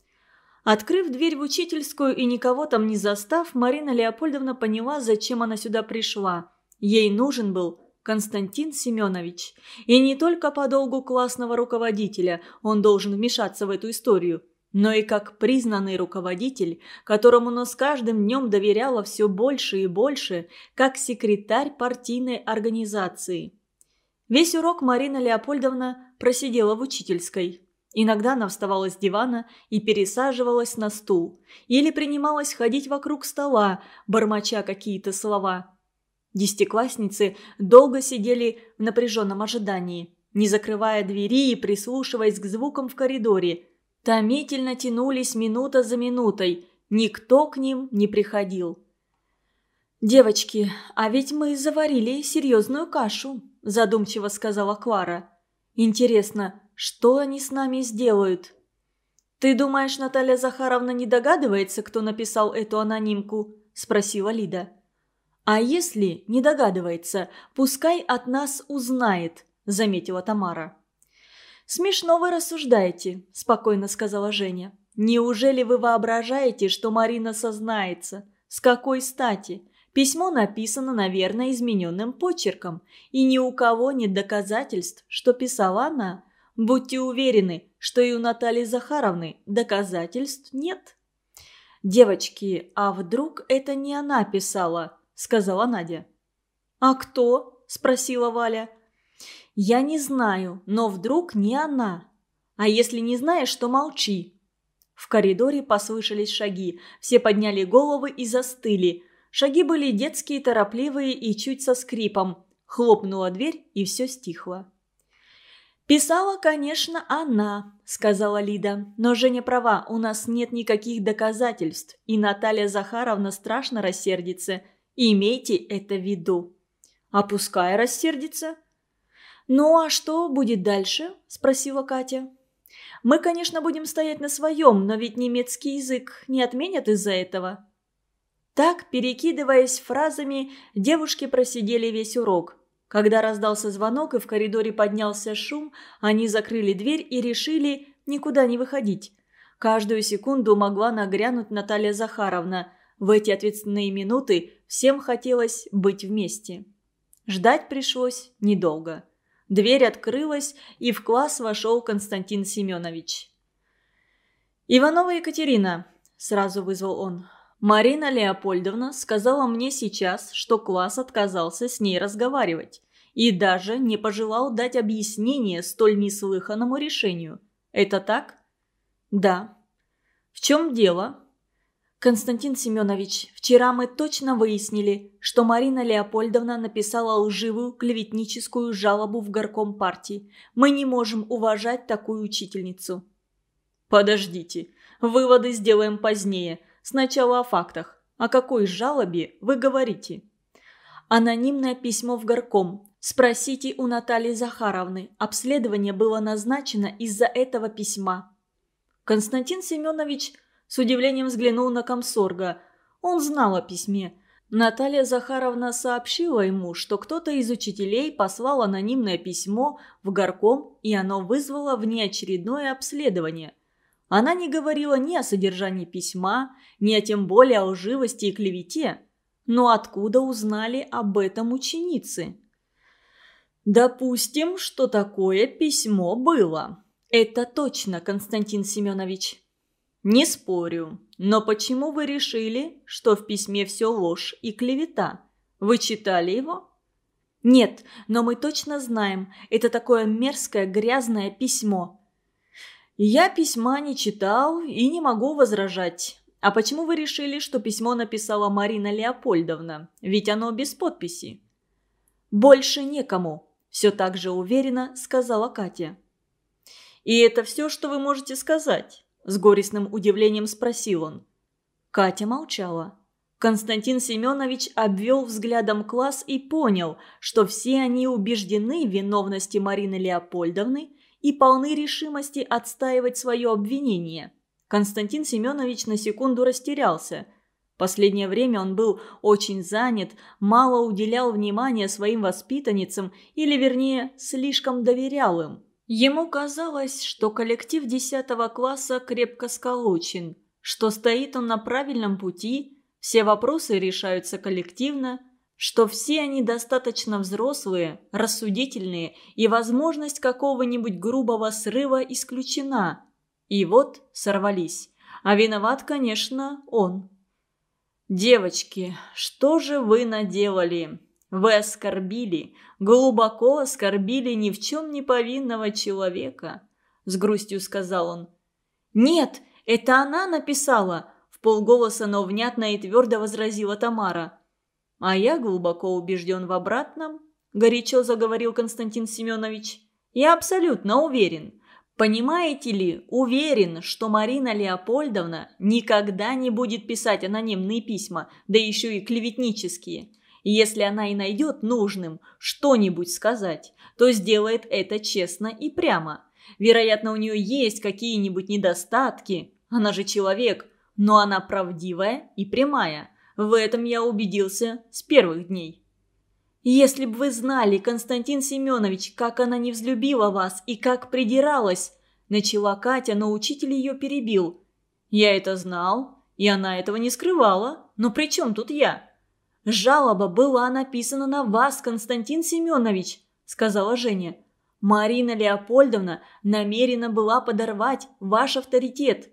Speaker 1: Открыв дверь в учительскую и никого там не застав, Марина Леопольдовна поняла, зачем она сюда пришла. Ей нужен был Константин Семенович. И не только по долгу классного руководителя он должен вмешаться в эту историю, но и как признанный руководитель, которому она с каждым днем доверяла все больше и больше, как секретарь партийной организации. Весь урок Марина Леопольдовна просидела в учительской. Иногда она вставала с дивана и пересаживалась на стул, или принималась ходить вокруг стола, бормоча какие-то слова. Десятиклассницы долго сидели в напряженном ожидании, не закрывая двери и прислушиваясь к звукам в коридоре. Томительно тянулись минута за минутой, никто к ним не приходил. «Девочки, а ведь мы заварили серьезную кашу», – задумчиво сказала Клара. «Интересно, что они с нами сделают?» «Ты думаешь, Наталья Захаровна не догадывается, кто написал эту анонимку?» – спросила Лида. «А если не догадывается, пускай от нас узнает», – заметила Тамара. «Смешно вы рассуждаете», – спокойно сказала Женя. «Неужели вы воображаете, что Марина сознается? С какой стати? Письмо написано, наверное, измененным почерком, и ни у кого нет доказательств, что писала она. Будьте уверены, что и у Натальи Захаровны доказательств нет». «Девочки, а вдруг это не она писала?» – сказала Надя. «А кто?» – спросила Валя. «Я не знаю, но вдруг не она. А если не знаешь, то молчи». В коридоре послышались шаги. Все подняли головы и застыли. Шаги были детские, торопливые и чуть со скрипом. Хлопнула дверь, и все стихло. «Писала, конечно, она», – сказала Лида. «Но Женя права, у нас нет никаких доказательств, и Наталья Захаровна страшно рассердится. Имейте это в виду». «А пускай рассердится». «Ну а что будет дальше?» – спросила Катя. «Мы, конечно, будем стоять на своем, но ведь немецкий язык не отменят из-за этого». Так, перекидываясь фразами, девушки просидели весь урок. Когда раздался звонок и в коридоре поднялся шум, они закрыли дверь и решили никуда не выходить. Каждую секунду могла нагрянуть Наталья Захаровна. В эти ответственные минуты всем хотелось быть вместе. Ждать пришлось недолго. Дверь открылась, и в класс вошел Константин Семенович. «Иванова Екатерина», – сразу вызвал он. «Марина Леопольдовна сказала мне сейчас, что класс отказался с ней разговаривать и даже не пожелал дать объяснение столь неслыханному решению. Это так?» «Да». «В чем дело?» «Константин Семенович, вчера мы точно выяснили, что Марина Леопольдовна написала лживую клеветническую жалобу в горком партии. Мы не можем уважать такую учительницу». «Подождите, выводы сделаем позднее. Сначала о фактах. О какой жалобе вы говорите?» «Анонимное письмо в горком. Спросите у Натальи Захаровны. Обследование было назначено из-за этого письма». Константин Семенович с удивлением взглянул на комсорга. Он знал о письме. Наталья Захаровна сообщила ему, что кто-то из учителей послал анонимное письмо в горком, и оно вызвало внеочередное обследование. Она не говорила ни о содержании письма, ни о тем более о лживости и клевете. Но откуда узнали об этом ученицы? «Допустим, что такое письмо было». «Это точно, Константин Семенович». «Не спорю. Но почему вы решили, что в письме все ложь и клевета? Вы читали его?» «Нет, но мы точно знаем, это такое мерзкое грязное письмо». «Я письма не читал и не могу возражать. А почему вы решили, что письмо написала Марина Леопольдовна? Ведь оно без подписи». «Больше некому», – все так же уверенно сказала Катя. «И это все, что вы можете сказать?» – с горестным удивлением спросил он. Катя молчала. Константин Семенович обвел взглядом класс и понял, что все они убеждены в виновности Марины Леопольдовны и полны решимости отстаивать свое обвинение. Константин Семенович на секунду растерялся. Последнее время он был очень занят, мало уделял внимания своим воспитанницам или, вернее, слишком доверял им. Ему казалось, что коллектив десятого класса крепко сколочен, что стоит он на правильном пути, все вопросы решаются коллективно, что все они достаточно взрослые, рассудительные и возможность какого-нибудь грубого срыва исключена. И вот сорвались. А виноват, конечно, он. «Девочки, что же вы наделали? Вы оскорбили, глубоко оскорбили ни в чем не повинного человека», – с грустью сказал он. «Нет, это она написала», – вполголоса, но внятно и твердо возразила Тамара. «А я глубоко убежден в обратном», – горячо заговорил Константин Семенович. «Я абсолютно уверен. Понимаете ли, уверен, что Марина Леопольдовна никогда не будет писать анонимные письма, да еще и клеветнические. И если она и найдет нужным что-нибудь сказать, то сделает это честно и прямо. Вероятно, у нее есть какие-нибудь недостатки, она же человек, но она правдивая и прямая. В этом я убедился с первых дней». «Если бы вы знали, Константин Семенович, как она не взлюбила вас и как придиралась!» – начала Катя, но учитель ее перебил. «Я это знал, и она этого не скрывала. Но при чем тут я?» «Жалоба была написана на вас, Константин Семенович», – сказала Женя. «Марина Леопольдовна намерена была подорвать ваш авторитет».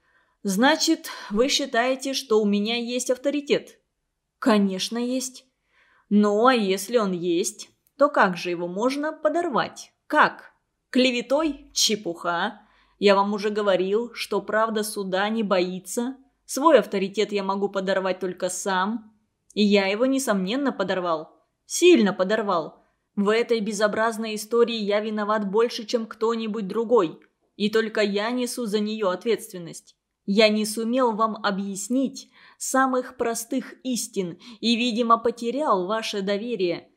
Speaker 1: «Значит, вы считаете, что у меня есть авторитет?» «Конечно, есть». «Ну, а если он есть, то как же его можно подорвать? Как? Клеветой? Чепуха. Я вам уже говорил, что правда суда не боится. Свой авторитет я могу подорвать только сам. И я его, несомненно, подорвал. Сильно подорвал. В этой безобразной истории я виноват больше, чем кто-нибудь другой. И только я несу за нее ответственность. Я не сумел вам объяснить самых простых истин и, видимо, потерял ваше доверие.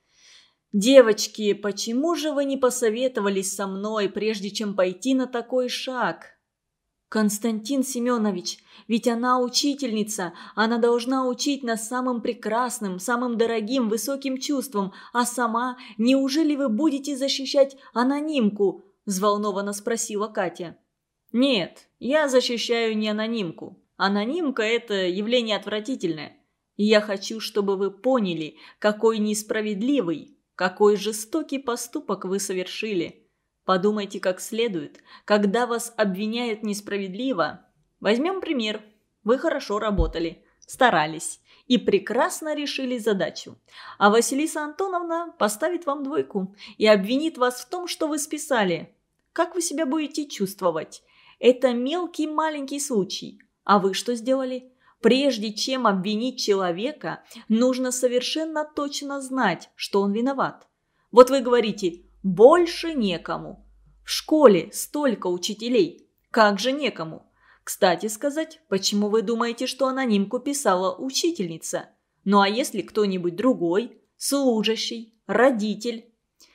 Speaker 1: Девочки, почему же вы не посоветовались со мной, прежде чем пойти на такой шаг?» «Константин Семенович, ведь она учительница, она должна учить нас самым прекрасным, самым дорогим, высоким чувствам, а сама, неужели вы будете защищать анонимку?» – взволнованно спросила Катя. «Нет, я защищаю не анонимку. Анонимка – это явление отвратительное. И я хочу, чтобы вы поняли, какой несправедливый, какой жестокий поступок вы совершили. Подумайте как следует, когда вас обвиняют несправедливо. Возьмем пример. Вы хорошо работали, старались и прекрасно решили задачу. А Василиса Антоновна поставит вам двойку и обвинит вас в том, что вы списали. Как вы себя будете чувствовать? Это мелкий маленький случай. А вы что сделали? Прежде чем обвинить человека, нужно совершенно точно знать, что он виноват. Вот вы говорите «больше некому». В школе столько учителей. Как же некому? Кстати сказать, почему вы думаете, что анонимку писала учительница? Ну а если кто-нибудь другой, служащий, родитель?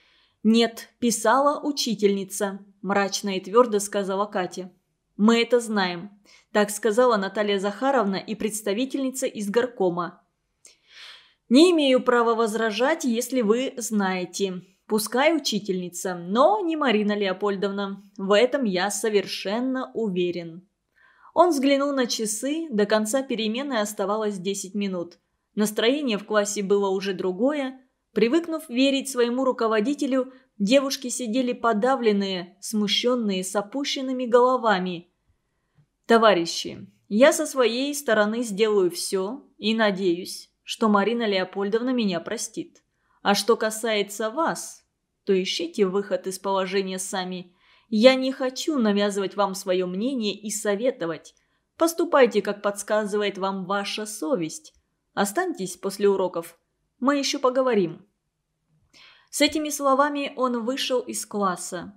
Speaker 1: «Нет, писала учительница», – мрачно и твердо сказала Катя. «Мы это знаем», – так сказала Наталья Захаровна и представительница из горкома. «Не имею права возражать, если вы знаете. Пускай учительница, но не Марина Леопольдовна. В этом я совершенно уверен». Он взглянул на часы, до конца перемены оставалось десять минут. Настроение в классе было уже другое. Привыкнув верить своему руководителю, девушки сидели подавленные, смущенные, с опущенными головами. «Товарищи, я со своей стороны сделаю все и надеюсь, что Марина Леопольдовна меня простит. А что касается вас, то ищите выход из положения сами. Я не хочу навязывать вам свое мнение и советовать. Поступайте, как подсказывает вам ваша совесть. Останьтесь после уроков. Мы еще поговорим». С этими словами он вышел из класса.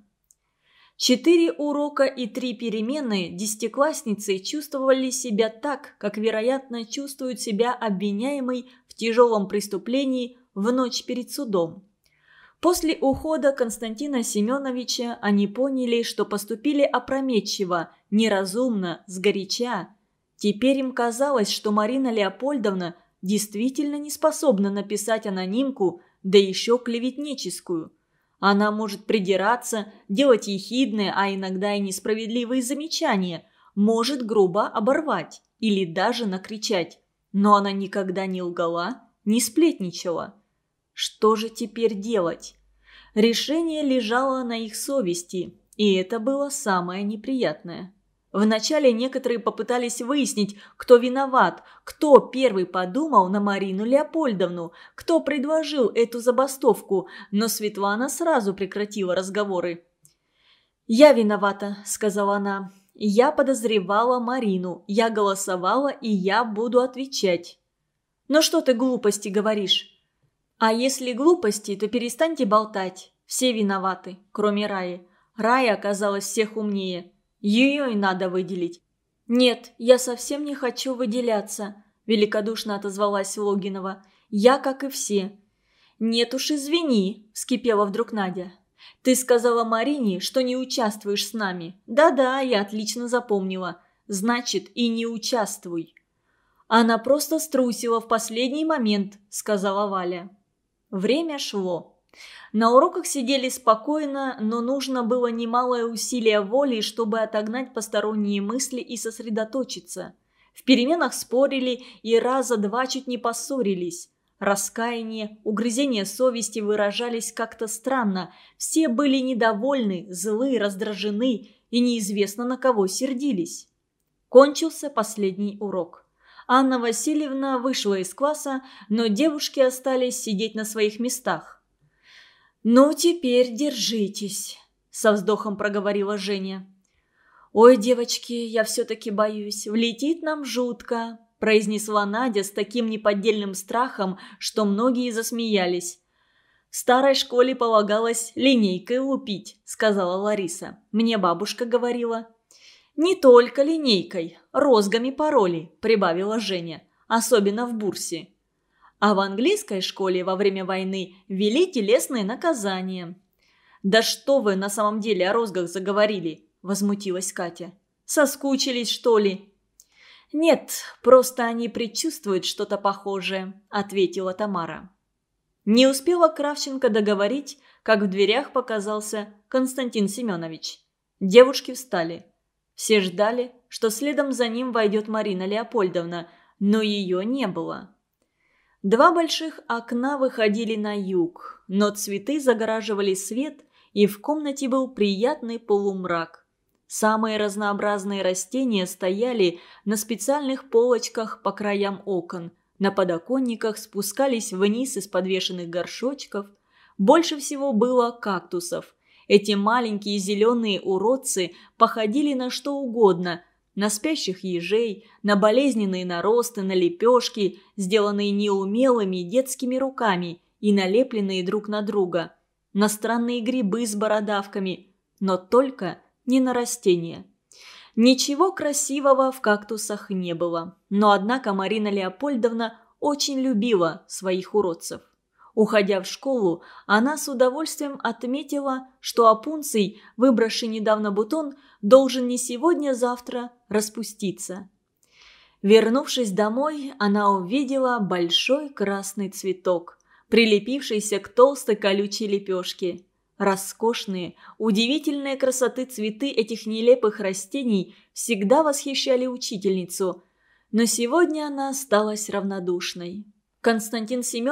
Speaker 1: Четыре урока и три перемены десятиклассницы чувствовали себя так, как, вероятно, чувствует себя обвиняемый в тяжелом преступлении в ночь перед судом. После ухода Константина Семеновича они поняли, что поступили опрометчиво, неразумно, сгоряча. Теперь им казалось, что Марина Леопольдовна действительно не способна написать анонимку, да еще клеветническую. Она может придираться, делать ехидные, а иногда и несправедливые замечания, может грубо оборвать или даже накричать. Но она никогда не лгала, не сплетничала. Что же теперь делать? Решение лежало на их совести, и это было самое неприятное. Вначале некоторые попытались выяснить, кто виноват, кто первый подумал на Марину Леопольдовну, кто предложил эту забастовку, но Светлана сразу прекратила разговоры. «Я виновата», — сказала она. «Я подозревала Марину, я голосовала, и я буду отвечать». «Ну что ты глупости говоришь?» «А если глупости, то перестаньте болтать. Все виноваты, кроме Раи. Рая оказалась всех умнее. Ее и надо выделить». «Нет, я совсем не хочу выделяться», – великодушно отозвалась Логинова. «Я, как и все». «Нет уж, извини», – вскипела вдруг Надя. «Ты сказала Марине, что не участвуешь с нами. Да-да, я отлично запомнила. Значит, и не участвуй». «Она просто струсила в последний момент», – сказала Валя. Время шло. На уроках сидели спокойно, но нужно было немалое усилие воли, чтобы отогнать посторонние мысли и сосредоточиться. В переменах спорили и раза два чуть не поссорились. Раскаяние, угрызение совести выражались как-то странно. Все были недовольны, злы, раздражены и неизвестно на кого сердились. Кончился последний урок. Анна Васильевна вышла из класса, но девушки остались сидеть на своих местах. «Ну, теперь держитесь», – со вздохом проговорила Женя. «Ой, девочки, я все-таки боюсь, влетит нам жутко», – произнесла Надя с таким неподдельным страхом, что многие засмеялись. «В старой школе полагалось линейкой лупить», – сказала Лариса. «Мне бабушка говорила». «Не только линейкой, розгами пороли», – прибавила Женя, особенно в Бурсе. А в английской школе во время войны ввели телесные наказания. «Да что вы на самом деле о розгах заговорили?» – возмутилась Катя. «Соскучились, что ли?» «Нет, просто они предчувствуют что-то похожее», – ответила Тамара. Не успела Кравченко договорить, как в дверях показался Константин Семенович. Девушки встали. Все ждали, что следом за ним войдет Марина Леопольдовна, но ее не было. Два больших окна выходили на юг, но цветы загораживали свет, и в комнате был приятный полумрак. Самые разнообразные растения стояли на специальных полочках по краям окон, на подоконниках спускались вниз из подвешенных горшочков. Больше всего было кактусов. Эти маленькие зеленые уродцы походили на что угодно – на спящих ежей, на болезненные наросты, на лепешки, сделанные неумелыми детскими руками и налепленные друг на друга, на странные грибы с бородавками, но только не на растения. Ничего красивого в кактусах не было, но однако Марина Леопольдовна очень любила своих уродцев. Уходя в школу, она с удовольствием отметила, что опунций, выбравший недавно бутон, должен не сегодня-завтра распуститься. Вернувшись домой, она увидела большой красный цветок, прилепившийся к толстой колючей лепешке. Роскошные, удивительные красоты цветы этих нелепых растений всегда восхищали учительницу, но сегодня она осталась равнодушной. Константин Семенович